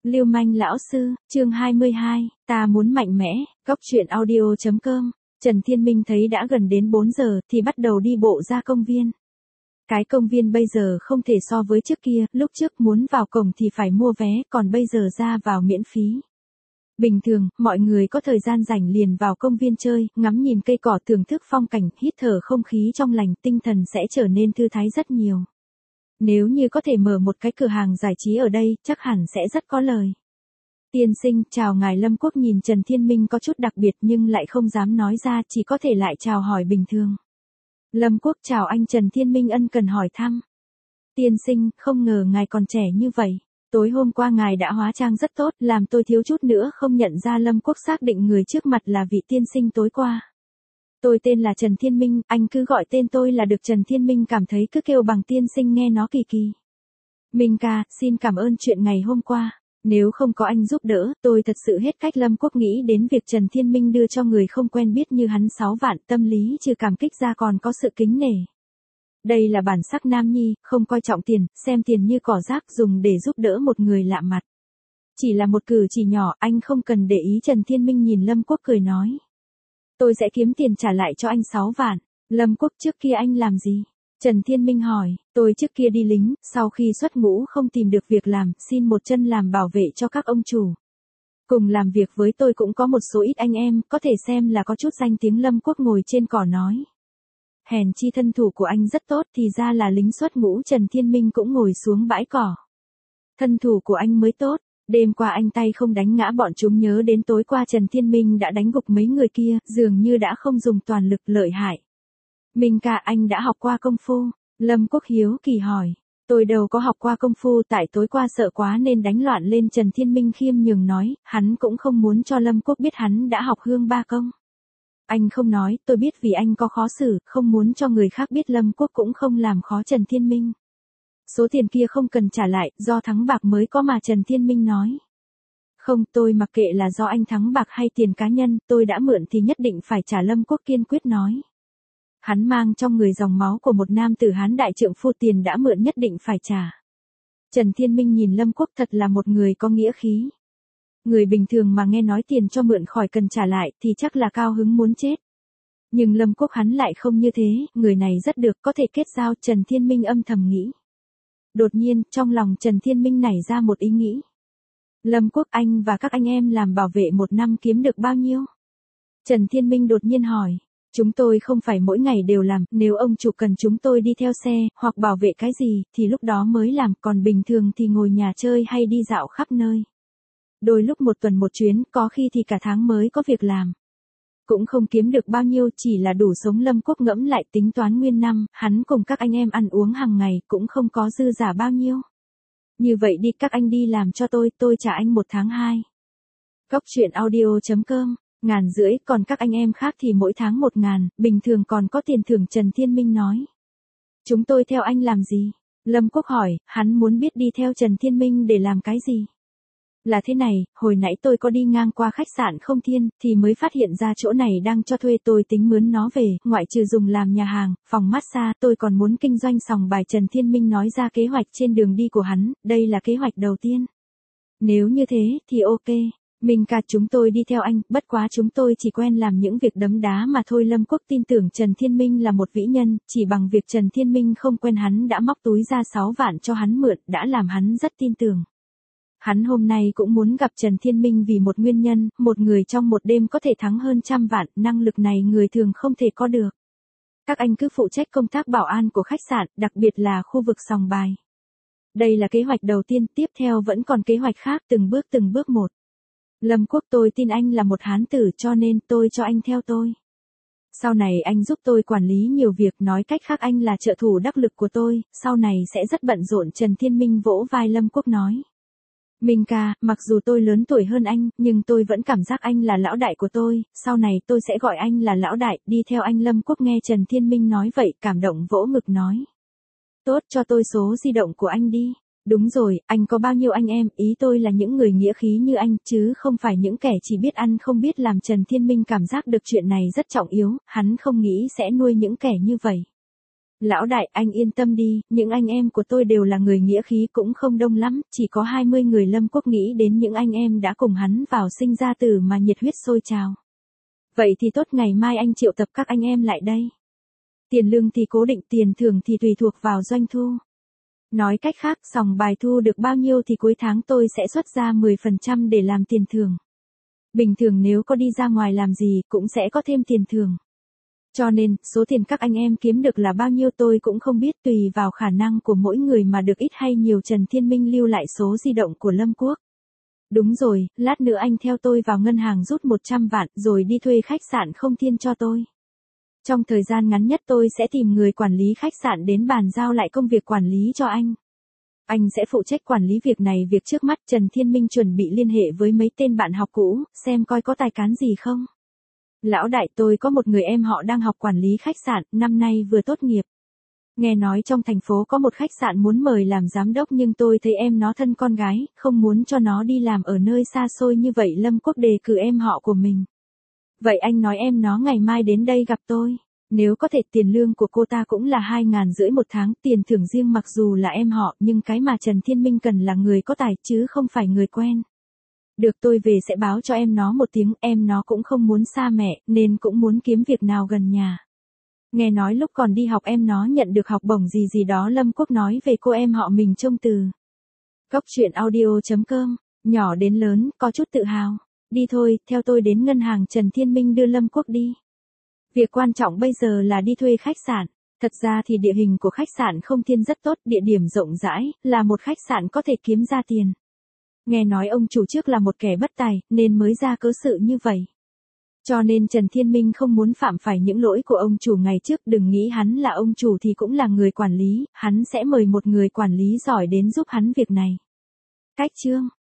Lưu manh lão sư, chương 22, ta muốn mạnh mẽ, góc truyện audio.com. Trần Thiên Minh thấy đã gần đến 4 giờ thì bắt đầu đi bộ ra công viên. Cái công viên bây giờ không thể so với trước kia, lúc trước muốn vào cổng thì phải mua vé, còn bây giờ ra vào miễn phí. Bình thường, mọi người có thời gian rảnh liền vào công viên chơi, ngắm nhìn cây cỏ, thưởng thức phong cảnh, hít thở không khí trong lành, tinh thần sẽ trở nên thư thái rất nhiều. Nếu như có thể mở một cái cửa hàng giải trí ở đây, chắc hẳn sẽ rất có lời. Tiên sinh, chào ngài. Lâm Quốc nhìn Trần Thiên Minh có chút đặc biệt nhưng lại không dám nói ra, chỉ có thể lại chào hỏi bình thường. Lâm Quốc chào anh. Trần Thiên Minh ân cần hỏi thăm. Tiên sinh, không ngờ ngài còn trẻ như vậy. Tối hôm qua ngài đã hóa trang rất tốt, làm tôi thiếu chút nữa không nhận ra. Lâm Quốc xác định người trước mặt là vị tiên sinh tối qua. Tôi tên là Trần Thiên Minh, anh cứ gọi tên tôi là được. Trần Thiên Minh cảm thấy cứ kêu bằng tiên sinh nghe nó kỳ kỳ. Minh ca, xin cảm ơn chuyện ngày hôm qua. Nếu không có anh giúp đỡ, tôi thật sự hết cách. Lâm Quốc nghĩ đến việc Trần Thiên Minh đưa cho người không quen biết như hắn 6 vạn, tâm lý trừ cảm kích ra còn có sự kính nể. Đây là bản sắc nam nhi, không coi trọng tiền, xem tiền như cỏ rác, dùng để giúp đỡ một người lạ mặt. Chỉ là một cử chỉ nhỏ, anh không cần để ý. Trần Thiên Minh nhìn Lâm Quốc cười nói. Tôi sẽ kiếm tiền trả lại cho anh 6 vạn. Lâm Quốc, trước kia anh làm gì? Trần Thiên Minh hỏi. Tôi trước kia đi lính, sau khi xuất ngũ không tìm được việc làm, xin một chân làm bảo vệ cho các ông chủ. Cùng làm việc với tôi cũng có một số ít anh em, có thể xem là có chút danh tiếng. Lâm Quốc ngồi trên cỏ nói. Hèn chi thân thủ của anh rất tốt, thì ra là lính xuất ngũ. Trần Thiên Minh cũng ngồi xuống bãi cỏ. Thân thủ của anh mới tốt. Đêm qua anh tay không đánh ngã bọn chúng. Nhớ đến tối qua Trần Thiên Minh đã đánh gục mấy người kia, dường như đã không dùng toàn lực, lợi hại. Minh ca, anh đã học qua công phu? Lâm Quốc hiếu kỳ hỏi. Tôi đâu có học qua công phu, tại tối qua sợ quá nên đánh loạn lên. Trần Thiên Minh khiêm nhường nói, hắn cũng không muốn cho Lâm Quốc biết hắn đã học hương ba công. Anh không nói, tôi biết vì anh có khó xử, không muốn cho người khác biết. Lâm Quốc cũng không làm khó Trần Thiên Minh. Số tiền kia không cần trả lại, do thắng bạc mới có mà. Trần Thiên Minh nói. Không, tôi mặc kệ là do anh thắng bạc hay tiền cá nhân, tôi đã mượn thì nhất định phải trả. Lâm Quốc kiên quyết nói. Hắn mang trong người dòng máu của một nam tử Hán đại trượng phu, tiền đã mượn nhất định phải trả. Trần Thiên Minh nhìn Lâm Quốc thật là một người có nghĩa khí. Người bình thường mà nghe nói tiền cho mượn khỏi cần trả lại thì chắc là cao hứng muốn chết. Nhưng Lâm Quốc hắn lại không như thế, người này rất được, có thể kết giao. Trần Thiên Minh âm thầm nghĩ. Đột nhiên, trong lòng Trần Thiên Minh nảy ra một ý nghĩ. Lâm Quốc, anh và các anh em làm bảo vệ một năm kiếm được bao nhiêu? Trần Thiên Minh đột nhiên hỏi. Chúng tôi không phải mỗi ngày đều làm, nếu ông chủ cần chúng tôi đi theo xe, hoặc bảo vệ cái gì, thì lúc đó mới làm, còn bình thường thì ngồi nhà chơi hay đi dạo khắp nơi. Đôi lúc một tuần một chuyến, có khi thì cả tháng mới có việc làm. Cũng không kiếm được bao nhiêu, chỉ là đủ sống. Lâm Quốc ngẫm lại tính toán nguyên năm, hắn cùng các anh em ăn uống hàng ngày, cũng không có dư giả bao nhiêu. Như vậy đi, các anh đi làm cho tôi trả anh 1 tháng 2. Góc truyện audio.com. 1.500, còn các anh em khác thì mỗi tháng 1.000, bình thường còn có tiền thưởng. Trần Thiên Minh nói. Chúng tôi theo anh làm gì? Lâm Quốc hỏi, hắn muốn biết đi theo Trần Thiên Minh để làm cái gì? Là thế này, hồi nãy tôi có đi ngang qua khách sạn Không Thiên, thì mới phát hiện ra chỗ này đang cho thuê, tôi tính mướn nó về, ngoại trừ dùng làm nhà hàng, phòng massage, tôi còn muốn kinh doanh sòng bài. Trần Thiên Minh nói ra kế hoạch trên đường đi của hắn, đây là kế hoạch đầu tiên. Nếu như thế, thì ok. Minh ca, chúng tôi đi theo anh, bất quá chúng tôi chỉ quen làm những việc đấm đá mà thôi. Lâm Quốc tin tưởng Trần Thiên Minh là một vĩ nhân, chỉ bằng việc Trần Thiên Minh không quen hắn đã móc túi ra 6 vạn cho hắn mượn, đã làm hắn rất tin tưởng. Hắn hôm nay cũng muốn gặp Trần Thiên Minh vì một nguyên nhân, một người trong một đêm có thể thắng hơn 100 vạn, năng lực này người thường không thể có được. Các anh cứ phụ trách công tác bảo an của khách sạn, đặc biệt là khu vực sòng bài. Đây là kế hoạch đầu tiên, tiếp theo vẫn còn kế hoạch khác, từng bước một. Lâm Quốc, tôi tin anh là một hán tử cho nên tôi cho anh theo tôi. Sau này anh giúp tôi quản lý nhiều việc, nói cách khác anh là trợ thủ đắc lực của tôi, sau này sẽ rất bận rộn. Trần Thiên Minh vỗ vai Lâm Quốc nói. Minh ca, mặc dù tôi lớn tuổi hơn anh, nhưng tôi vẫn cảm giác anh là lão đại của tôi, sau này tôi sẽ gọi anh là lão đại, đi theo anh. Lâm Quốc nghe Trần Thiên Minh nói vậy, cảm động vỗ ngực nói. Tốt, cho tôi số di động của anh đi. Đúng rồi, anh có bao nhiêu anh em, ý tôi là những người nghĩa khí như anh, chứ không phải những kẻ chỉ biết ăn không biết làm. Trần Thiên Minh cảm giác được chuyện này rất trọng yếu, hắn không nghĩ sẽ nuôi những kẻ như vậy. Lão đại, anh yên tâm đi, những anh em của tôi đều là người nghĩa khí cũng không đông lắm, chỉ có 20 người Lâm Quốc nghĩ đến những anh em đã cùng hắn vào sinh ra tử mà nhiệt huyết sôi trào. Vậy thì tốt, ngày mai anh triệu tập các anh em lại đây. Tiền lương thì cố định, tiền thưởng thì tùy thuộc vào doanh thu. Nói cách khác, sòng bài thu được bao nhiêu thì cuối tháng tôi sẽ xuất ra 10% để làm tiền thưởng. Bình thường nếu có đi ra ngoài làm gì cũng sẽ có thêm tiền thưởng. Cho nên, số tiền các anh em kiếm được là bao nhiêu tôi cũng không biết, tùy vào khả năng của mỗi người mà được ít hay nhiều. Trần Thiên Minh lưu lại số di động của Lâm Quốc. Đúng rồi, lát nữa anh theo tôi vào ngân hàng rút 100 vạn rồi đi thuê khách sạn Không Thiên cho tôi. Trong thời gian ngắn nhất tôi sẽ tìm người quản lý khách sạn đến bàn giao lại công việc quản lý cho anh. Anh sẽ phụ trách quản lý việc này. Việc trước mắt, Trần Thiên Minh chuẩn bị liên hệ với mấy tên bạn học cũ, xem coi có tài cán gì không. Lão đại, tôi có một người em họ đang học quản lý khách sạn, năm nay vừa tốt nghiệp. Nghe nói trong thành phố có một khách sạn muốn mời làm giám đốc, nhưng tôi thấy em nó thân con gái, không muốn cho nó đi làm ở nơi xa xôi như vậy. Lâm Quốc đề cử em họ của mình. Vậy anh nói em nó ngày mai đến đây gặp tôi. Nếu có thể, tiền lương của cô ta cũng là 2.500 một tháng, tiền thưởng riêng. Mặc dù là em họ, nhưng cái mà Trần Thiên Minh cần là người có tài chứ không phải người quen. Được, tôi về sẽ báo cho em nó một tiếng. Em nó cũng không muốn xa mẹ, nên cũng muốn kiếm việc nào gần nhà. Nghe nói lúc còn đi học em nó nhận được học bổng gì gì đó. Lâm Quốc nói về cô em họ mình trông từ Góc Chuyện Audio.com, nhỏ đến lớn, có chút tự hào. Đi thôi, theo tôi đến ngân hàng. Trần Thiên Minh đưa Lâm Quốc đi. Việc quan trọng bây giờ là đi thuê khách sạn. Thật ra thì địa hình của khách sạn Không Thiên rất tốt, địa điểm rộng rãi, là một khách sạn có thể kiếm ra tiền. Nghe nói ông chủ trước là một kẻ bất tài, nên mới ra cớ sự như vậy. Cho nên Trần Thiên Minh không muốn phạm phải những lỗi của ông chủ ngày trước. Đừng nghĩ hắn là ông chủ thì cũng là người quản lý, hắn sẽ mời một người quản lý giỏi đến giúp hắn việc này. Cách chương